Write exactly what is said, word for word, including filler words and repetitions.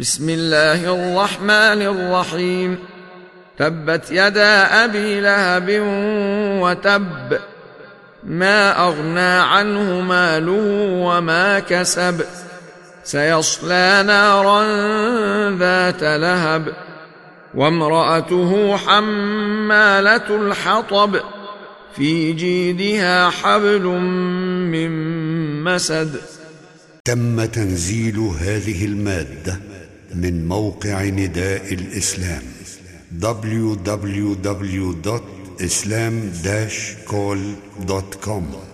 بسم الله الرحمن الرحيم. تبت يدا أبي لهب وتب، ما أغنى عنه ماله وما كسب، سيصلى نارا ذات لهب، وامرأته حمالة الحطب، في جيدها حبل من مسد. تم تنزيل هذه المادة من موقع نداء الإسلام دبليو دبليو دبليو دوت إسلام داش كول دوت كوم.